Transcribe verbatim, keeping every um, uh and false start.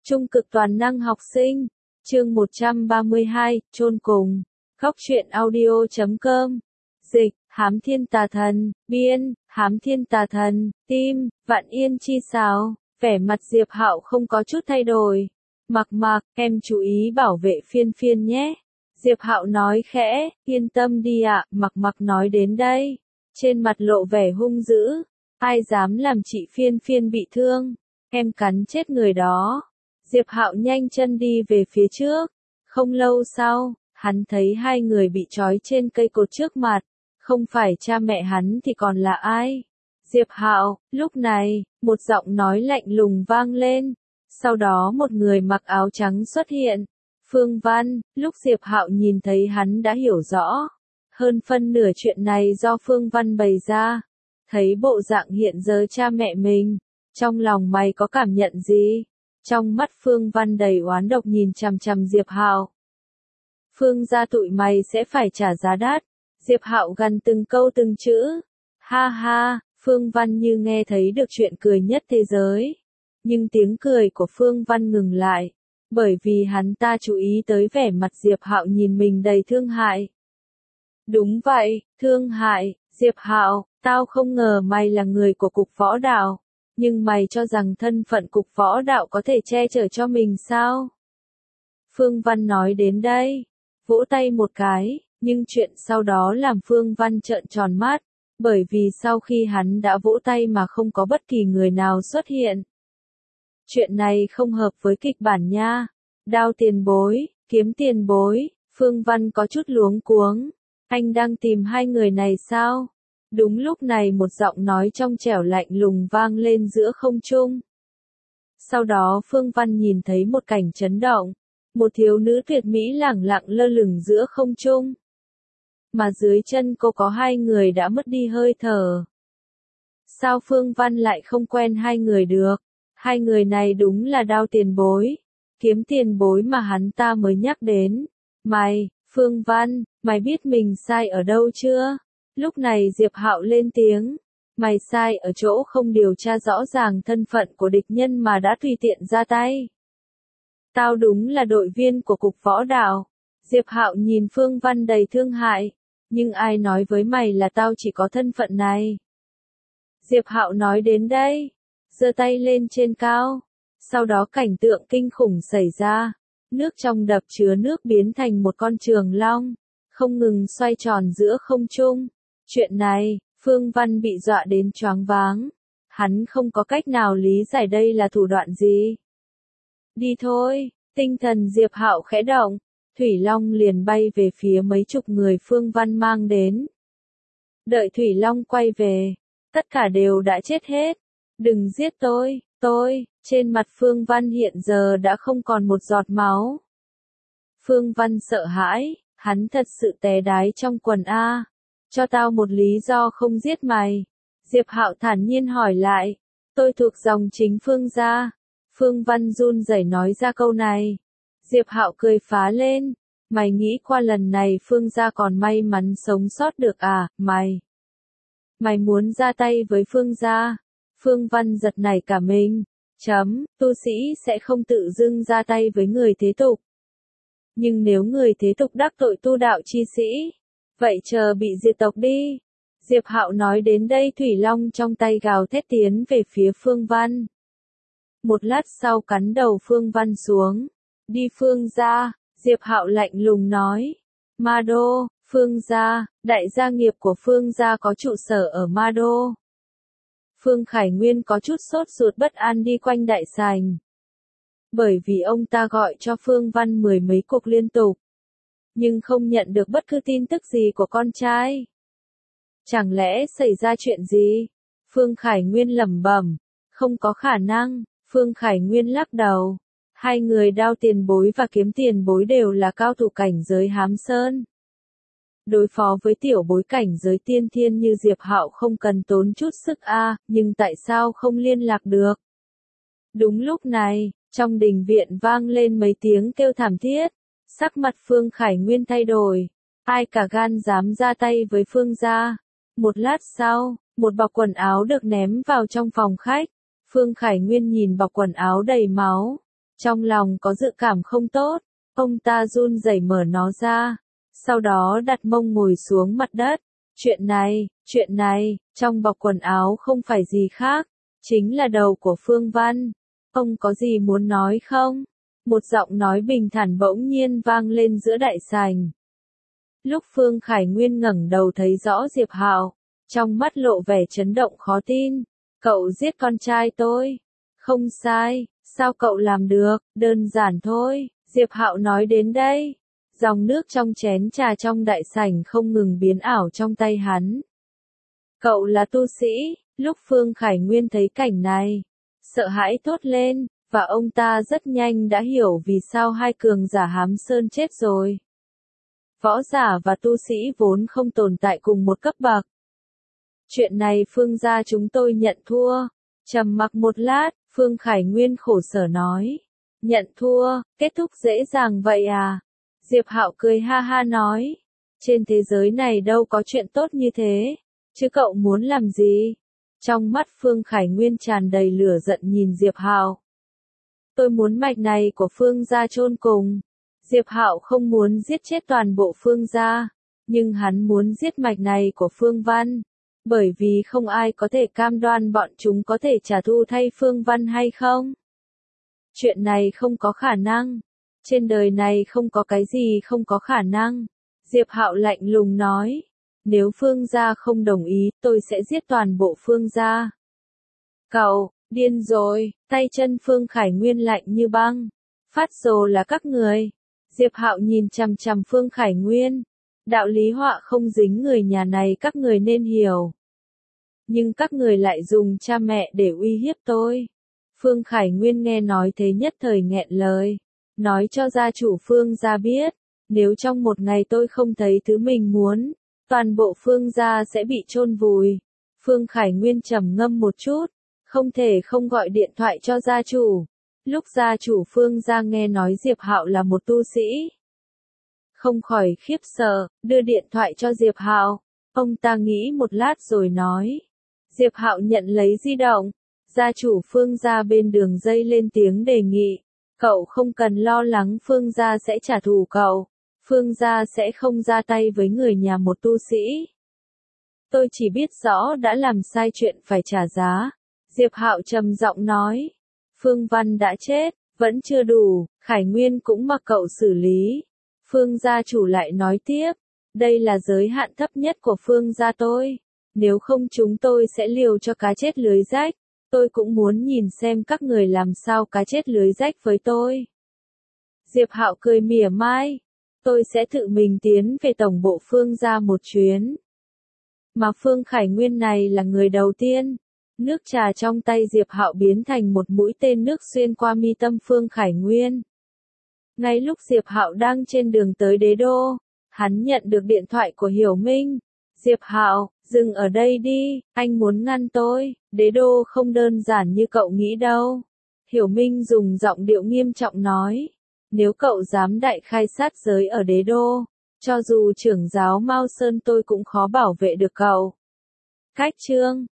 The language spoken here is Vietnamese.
Trung cực toàn năng học sinh, chương một trăm ba mươi hai, chôn cùng. Góc truyện audio chấm com. Dịch, Hám Thiên Tà Thần, biên, Hám Thiên Tà Thần, tim, Vạn Yên Chi Sáo. Vẻ mặt Diệp Hạo không có chút thay đổi. Mặc mặc, em chú ý bảo vệ Phiên Phiên nhé. Diệp Hạo nói khẽ, yên tâm đi ạ, mặc mặc nói đến đây. Trên mặt lộ vẻ hung dữ. Ai dám làm chị Phiên Phiên bị thương, em cắn chết người đó. Diệp Hạo nhanh chân đi về phía trước. Không lâu sau, hắn thấy hai người bị trói trên cây cột trước mặt. Không phải cha mẹ hắn thì còn là ai? Diệp Hạo, lúc này, một giọng nói lạnh lùng vang lên. Sau đó một người mặc áo trắng xuất hiện. Phương Văn, lúc Diệp Hạo nhìn thấy hắn đã hiểu rõ. Hơn phân nửa chuyện này do Phương Văn bày ra. Thấy bộ dạng hiện giờ cha mẹ mình, trong lòng mày có cảm nhận gì? Trong mắt Phương Văn đầy oán độc nhìn chằm chằm Diệp Hạo. Phương gia tụi mày sẽ phải trả giá đắt. Diệp Hạo gằn từng câu từng chữ. Ha ha, Phương Văn như nghe thấy được chuyện cười nhất thế giới. Nhưng tiếng cười của Phương Văn ngừng lại, bởi vì hắn ta chú ý tới vẻ mặt Diệp Hạo nhìn mình đầy thương hại. Đúng vậy, thương hại, Diệp Hạo, tao không ngờ mày là người của cục võ đạo. Nhưng mày cho rằng thân phận cục võ đạo có thể che chở cho mình sao? Phương Văn nói đến đây, vỗ tay một cái, nhưng chuyện sau đó làm Phương Văn trợn tròn mắt, bởi vì sau khi hắn đã vỗ tay mà không có bất kỳ người nào xuất hiện. Chuyện này không hợp với kịch bản nha. Đao tiền bối, kiếm tiền bối, Phương Văn có chút luống cuống. Anh đang tìm hai người này sao? Đúng lúc này một giọng nói trong trẻo lạnh lùng vang lên giữa không trung. Sau đó Phương Văn nhìn thấy một cảnh chấn động. Một thiếu nữ tuyệt mỹ lẳng lặng lơ lửng giữa không trung. Mà dưới chân cô có hai người đã mất đi hơi thở. Sao Phương Văn lại không quen hai người được? Hai người này đúng là Đao tiền bối, kiếm tiền bối mà hắn ta mới nhắc đến. Mày, Phương Văn, mày biết mình sai ở đâu chưa? Lúc này Diệp Hạo lên tiếng. Mày sai ở chỗ không điều tra rõ ràng thân phận của địch nhân mà đã tùy tiện ra tay. Tao đúng là đội viên của cục võ đạo. Diệp Hạo nhìn Phương Văn đầy thương hại. Nhưng ai nói với mày là tao chỉ có thân phận này? Diệp Hạo nói đến đây, giơ tay lên trên cao. Sau đó cảnh tượng kinh khủng xảy ra. Nước trong đập chứa nước biến thành một con trường long, không ngừng xoay tròn giữa không trung. Chuyện này, Phương Văn bị dọa đến choáng váng. Hắn không có cách nào lý giải đây là thủ đoạn gì. Đi thôi, tinh thần Diệp Hạo khẽ động. Thủy Long liền bay về phía mấy chục người Phương Văn mang đến. Đợi Thủy Long quay về, tất cả đều đã chết hết. Đừng giết tôi, tôi, trên mặt Phương Văn hiện giờ đã không còn một giọt máu. Phương Văn sợ hãi, hắn thật sự té đái trong quần A. Cho tao một lý do không giết mày. Diệp Hạo thản nhiên hỏi lại. Tôi thuộc dòng chính Phương gia. Phương Văn run rẩy nói ra câu này. Diệp Hạo cười phá lên. Mày nghĩ qua lần này Phương gia còn may mắn sống sót được à, mày? Mày muốn ra tay với Phương gia? Phương Văn giật nảy cả mình. Chấm, tu sĩ sẽ không tự dưng ra tay với người thế tục. Nhưng nếu người thế tục đắc tội tu đạo chi sĩ, vậy chờ bị diệt tộc đi. Diệp Hạo nói đến đây Thủy Long trong tay gào thét tiến về phía Phương Văn. Một lát sau cắn đầu Phương Văn xuống. Đi Phương gia, Diệp Hạo lạnh lùng nói. Ma Đô, Phương gia, đại gia nghiệp của Phương gia có trụ sở ở Ma Đô. Phương Khải Nguyên có chút sốt ruột bất an đi quanh đại sảnh. Bởi vì ông ta gọi cho Phương Văn mười mấy cuộc liên tục. Nhưng không nhận được bất cứ tin tức gì của con trai. Chẳng lẽ xảy ra chuyện gì? Phương Khải Nguyên lẩm bẩm. Không có khả năng, Phương Khải Nguyên lắc đầu. Hai người Đao tiền bối và kiếm tiền bối đều là cao thủ cảnh giới Hám Sơn. Đối phó với tiểu bối cảnh giới tiên thiên như Diệp Hạo không cần tốn chút sức a, nhưng tại sao không liên lạc được? Đúng lúc này, trong đình viện vang lên mấy tiếng kêu thảm thiết. Sắc mặt Phương Khải Nguyên thay đổi. Ai cả gan dám ra tay với Phương gia? Một lát sau, một bọc quần áo được ném vào trong phòng khách. Phương Khải Nguyên nhìn bọc quần áo đầy máu. Trong lòng có dự cảm không tốt, ông ta run rẩy mở nó ra, sau đó đặt mông ngồi xuống mặt đất. Chuyện này, chuyện này, trong bọc quần áo không phải gì khác, chính là đầu của Phương Văn. Ông có gì muốn nói không? Một giọng nói bình thản bỗng nhiên vang lên giữa đại sảnh. Lúc Phương Khải Nguyên ngẩng đầu thấy rõ Diệp Hạo, trong mắt lộ vẻ chấn động khó tin. Cậu giết con trai tôi. Không sai, sao cậu làm được, đơn giản thôi. Diệp Hạo nói đến đây. Dòng nước trong chén trà trong đại sảnh không ngừng biến ảo trong tay hắn. Cậu là tu sĩ, lúc Phương Khải Nguyên thấy cảnh này, sợ hãi thốt lên, và ông ta rất nhanh đã hiểu vì sao hai cường giả Hám Sơn chết rồi. Võ giả và tu sĩ vốn không tồn tại cùng một cấp bậc. Chuyện này Phương gia chúng tôi nhận thua. Trầm mặc một lát, Phương Khải Nguyên khổ sở nói. Nhận thua, kết thúc dễ dàng vậy à? Diệp Hạo cười ha ha nói. Trên thế giới này đâu có chuyện tốt như thế. Chứ cậu muốn làm gì? Trong mắt Phương Khải Nguyên tràn đầy lửa giận nhìn Diệp Hạo. Tôi muốn mạch này của Phương gia chôn cùng. Diệp Hạo không muốn giết chết toàn bộ Phương gia, nhưng hắn muốn giết mạch này của Phương Văn, bởi vì không ai có thể cam đoan bọn chúng có thể trả thù thay Phương Văn hay không. Chuyện này không có khả năng. Trên đời này không có cái gì không có khả năng. Diệp Hạo lạnh lùng nói. Nếu Phương gia không đồng ý, tôi sẽ giết toàn bộ Phương gia. Cậu, điên rồi, tay chân Phương Khải Nguyên lạnh như băng. Phát rồ là các người. Diệp Hạo nhìn chằm chằm Phương Khải Nguyên. Đạo lý họa không dính người nhà này các người nên hiểu. Nhưng các người lại dùng cha mẹ để uy hiếp tôi. Phương Khải Nguyên nghe nói thế nhất thời nghẹn lời. Nói cho gia chủ Phương gia biết. Nếu trong một ngày tôi không thấy thứ mình muốn, toàn bộ Phương gia sẽ bị chôn vùi. Phương Khải Nguyên trầm ngâm một chút. Không thể không gọi điện thoại cho gia chủ. Lúc gia chủ Phương gia nghe nói Diệp Hạo là một tu sĩ, không khỏi khiếp sợ, đưa điện thoại cho Diệp Hạo. Ông ta nghĩ một lát rồi nói. Diệp Hạo nhận lấy di động. Gia chủ Phương gia bên đường dây lên tiếng đề nghị. Cậu không cần lo lắng Phương gia sẽ trả thù cậu. Phương gia sẽ không ra tay với người nhà một tu sĩ. Tôi chỉ biết rõ đã làm sai chuyện phải trả giá. Diệp Hạo trầm giọng nói. Phương Văn đã chết, vẫn chưa đủ, Khải Nguyên cũng mặc cậu xử lý. Phương gia chủ lại nói tiếp. Đây là giới hạn thấp nhất của Phương gia tôi. Nếu không chúng tôi sẽ liều cho cá chết lưới rách. Tôi cũng muốn nhìn xem các người làm sao cá chết lưới rách với tôi. Diệp Hạo cười mỉa mai. Tôi sẽ tự mình tiến về tổng bộ Phương gia một chuyến. Mà Phương Khải Nguyên này là người đầu tiên. Nước trà trong tay Diệp Hạo biến thành một mũi tên nước xuyên qua mi tâm Phương Khải Nguyên. Ngay lúc Diệp Hạo đang trên đường tới đế đô, hắn nhận được điện thoại của Hiểu Minh. Diệp Hạo, dừng ở đây đi, anh muốn ngăn tôi, đế đô không đơn giản như cậu nghĩ đâu. Hiểu Minh dùng giọng điệu nghiêm trọng nói. Nếu cậu dám đại khai sát giới ở đế đô, cho dù trưởng giáo Mao Sơn tôi cũng khó bảo vệ được cậu. Cách chương